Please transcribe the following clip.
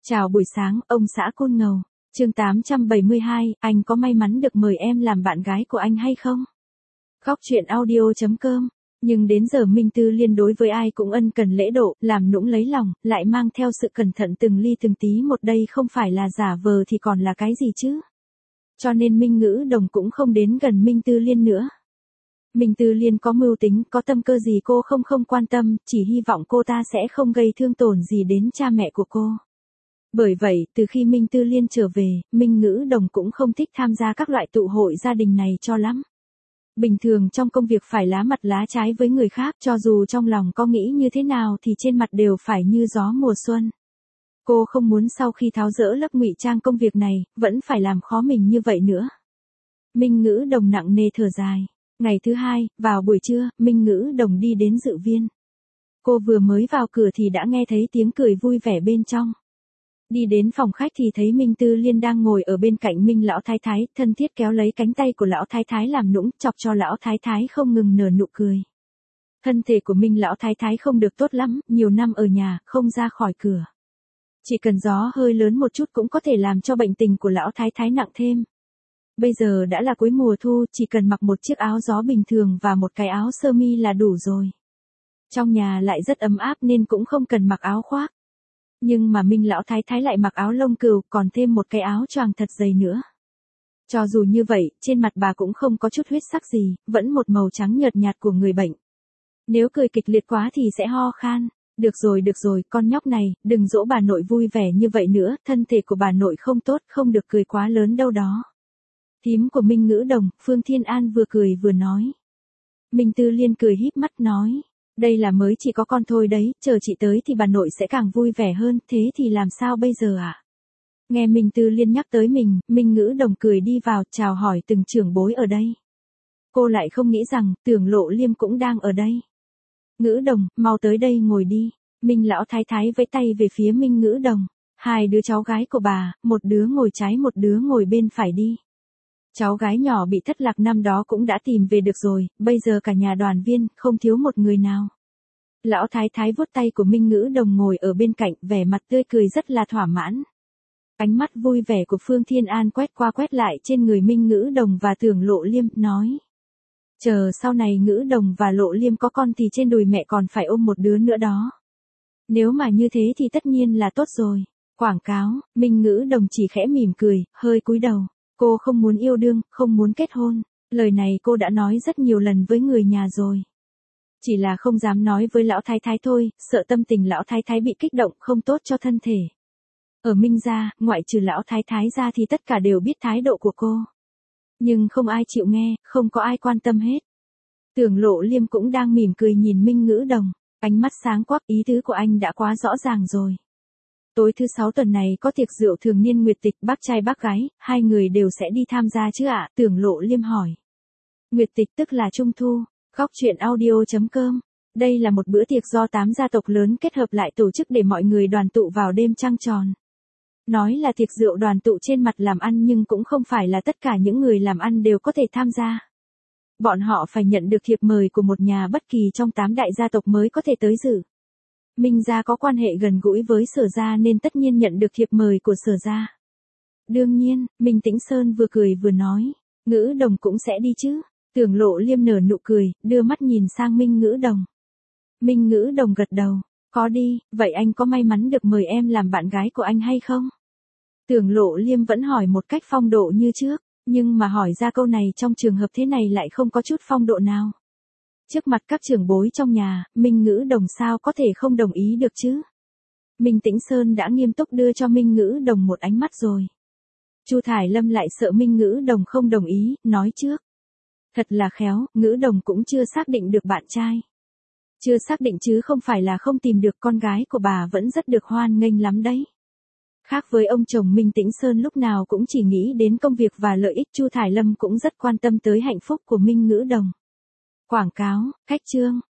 Chào buổi sáng, ông xã Côn Ngầu. Chương 872, anh có may mắn được mời em làm bạn gái của anh hay không? Góc truyện audio.com. Nhưng đến giờ Minh Tư Liên đối với ai cũng ân cần lễ độ, làm nũng lấy lòng, lại mang theo sự cẩn thận từng ly từng tí một, đây không phải là giả vờ thì còn là cái gì chứ? Cho nên Minh Ngữ Đồng cũng không đến gần Minh Tư Liên nữa. Minh Tư Liên có mưu tính, có tâm cơ gì cô không quan tâm, chỉ hy vọng cô ta sẽ không gây thương tổn gì đến cha mẹ của cô. Bởi vậy, từ khi Minh Tư Liên trở về, Minh Ngữ Đồng cũng không thích tham gia các loại tụ hội gia đình này cho lắm. Bình thường trong công việc phải lá mặt lá trái với người khác, cho dù trong lòng có nghĩ như thế nào thì trên mặt đều phải như gió mùa xuân. Cô không muốn sau khi tháo dỡ lớp ngụy trang công việc này, vẫn phải làm khó mình như vậy nữa. Minh Ngữ Đồng nặng nề thở dài. Ngày thứ hai, vào buổi trưa, Minh Ngữ Đồng đi đến dự viên. Cô vừa mới vào cửa thì đã nghe thấy tiếng cười vui vẻ bên trong. Đi đến phòng khách thì thấy Minh Tư Liên đang ngồi ở bên cạnh Minh lão thái thái, thân thiết kéo lấy cánh tay của lão thái thái làm nũng, chọc cho lão thái thái không ngừng nở nụ cười. Thân thể của Minh lão thái thái không được tốt lắm, nhiều năm ở nhà, không ra khỏi cửa. Chỉ cần gió hơi lớn một chút cũng có thể làm cho bệnh tình của lão thái thái nặng thêm. Bây giờ đã là cuối mùa thu, chỉ cần mặc một chiếc áo gió bình thường và một cái áo sơ mi là đủ rồi. Trong nhà lại rất ấm áp nên cũng không cần mặc áo khoác. Nhưng mà Minh lão thái thái lại mặc áo lông cừu, còn thêm một cái áo choàng thật dày nữa. Cho dù như vậy, trên mặt bà cũng không có chút huyết sắc gì, vẫn một màu trắng nhợt nhạt của người bệnh. Nếu cười kịch liệt quá thì sẽ ho khan. Được rồi, con nhóc này, đừng dỗ bà nội vui vẻ như vậy nữa, thân thể của bà nội không tốt, không được cười quá lớn đâu đó. Thím của Minh Ngữ Đồng, Phương Thiên An vừa cười vừa nói. Minh Tư Liên cười híp mắt nói. Đây là mới chỉ có con thôi đấy, chờ chị tới thì bà nội sẽ càng vui vẻ hơn, thế thì làm sao bây giờ ạ? Nghe Minh Tư Liên nhắc tới mình, Minh Ngữ Đồng cười đi vào, chào hỏi từng trưởng bối ở đây. Cô lại không nghĩ rằng, Tưởng Lộ Liêm cũng đang ở đây. Ngữ Đồng, mau tới đây ngồi đi. Minh lão thái thái vẫy tay về phía Minh Ngữ Đồng. Hai đứa cháu gái của bà, một đứa ngồi trái một đứa ngồi bên phải đi. Cháu gái nhỏ bị thất lạc năm đó cũng đã tìm về được rồi, bây giờ cả nhà đoàn viên, không thiếu một người nào. Lão thái thái vuốt tay của Minh Ngữ Đồng ngồi ở bên cạnh, vẻ mặt tươi cười rất là thỏa mãn. Ánh mắt vui vẻ của Phương Thiên An quét qua quét lại trên người Minh Ngữ Đồng và Tưởng Lộ Liêm, nói. Chờ sau này Ngữ Đồng và Lộ Liêm có con thì trên đùi mẹ còn phải ôm một đứa nữa đó. Nếu mà như thế thì tất nhiên là tốt rồi. Quảng cáo, Minh Ngữ Đồng chỉ khẽ mỉm cười, hơi cúi đầu. Cô không muốn yêu đương, không muốn kết hôn. Lời này cô đã nói rất nhiều lần với người nhà rồi. Chỉ là không dám nói với lão thái thái thôi, sợ tâm tình lão thái thái bị kích động, không tốt cho thân thể. Ở Minh gia, ngoại trừ lão thái thái ra thì tất cả đều biết thái độ của cô. Nhưng không ai chịu nghe, không có ai quan tâm hết. Tưởng Lộ Liêm cũng đang mỉm cười nhìn Minh Ngữ Đồng, ánh mắt sáng quắc, ý tứ của anh đã quá rõ ràng rồi. Tối thứ 6 tuần này có tiệc rượu thường niên nguyệt tịch, bác trai bác gái, hai người đều sẽ đi tham gia chứ ạ? Tưởng Lộ Liêm hỏi. Nguyệt tịch tức là trung thu. Góc truyện audio.com. Đây là một bữa tiệc do 8 gia tộc lớn kết hợp lại tổ chức để mọi người đoàn tụ vào đêm trăng tròn. Nói là tiệc rượu đoàn tụ trên mặt làm ăn nhưng cũng không phải là tất cả những người làm ăn đều có thể tham gia. Bọn họ phải nhận được thiệp mời của một nhà bất kỳ trong 8 đại gia tộc mới có thể tới dự. Minh gia có quan hệ gần gũi với Sở gia nên tất nhiên nhận được thiệp mời của Sở gia. Đương nhiên, Minh Tĩnh Sơn vừa cười vừa nói, Ngữ Đồng cũng sẽ đi chứ. Tưởng Lộ Liêm nở nụ cười, đưa mắt nhìn sang Minh Ngữ Đồng. Minh Ngữ Đồng gật đầu, có đi, vậy anh có may mắn được mời em làm bạn gái của anh hay không? Tưởng Lộ Liêm vẫn hỏi một cách phong độ như trước, nhưng mà hỏi ra câu này trong trường hợp thế này lại không có chút phong độ nào. Trước mặt các trưởng bối trong nhà, Minh Ngữ Đồng sao có thể không đồng ý được chứ? Minh Tĩnh Sơn đã nghiêm túc đưa cho Minh Ngữ Đồng một ánh mắt rồi. Chu Thải Lâm lại sợ Minh Ngữ Đồng không đồng ý, nói trước. Thật là khéo, Ngữ Đồng cũng chưa xác định được bạn trai. Chưa xác định chứ không phải là không tìm được, con gái của bà vẫn rất được hoan nghênh lắm đấy. Khác với ông chồng Minh Tĩnh Sơn lúc nào cũng chỉ nghĩ đến công việc và lợi ích, Chu Thải Lâm cũng rất quan tâm tới hạnh phúc của Minh Ngữ Đồng. Quảng cáo, khách trương,